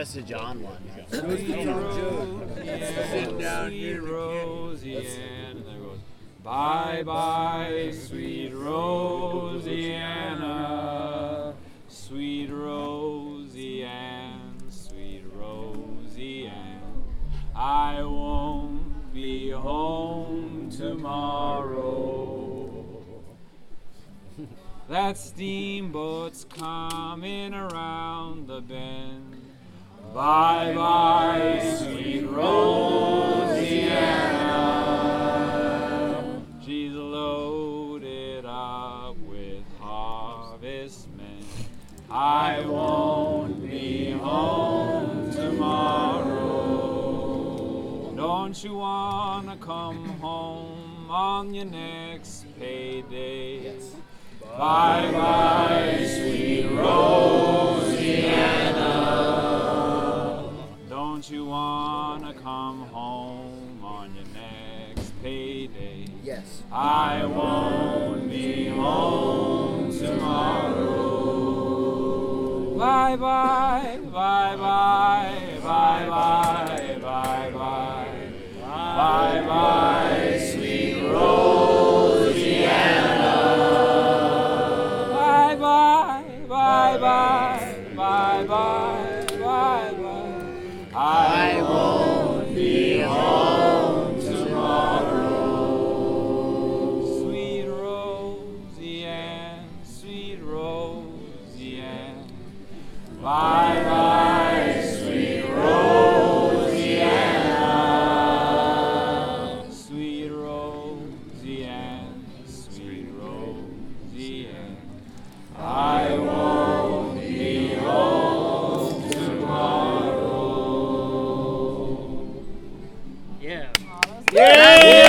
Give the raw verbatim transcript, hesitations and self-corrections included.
That's a John one. Sweet Roseanne, sweet Roseanne. And then it goes, bye bye, sweet Roseanna, sweet Roseanne, sweet Roseanne. I won't be home tomorrow. That steamboat's coming around the bend. Bye bye, sweet Roseanna. She's loaded up with harvestmen. I won't be home tomorrow. Don't you wanna come home on your next payday? Yes. Bye bye, sweet Roseanna. Don't you wanna come home on your next payday? Yes. I won't be home tomorrow. Bye bye, bye bye, bye bye, bye bye, bye bye, sweet Roseanna. Bye bye, bye bye, bye bye, bye bye. I won't be home tomorrow. Sweet Roseanne, sweet Roseanne. Bye bye, sweet Roseanna. Sweet Roseanne, sweet Roseanne. I won't be home tomorrow. Yeah. Yeah!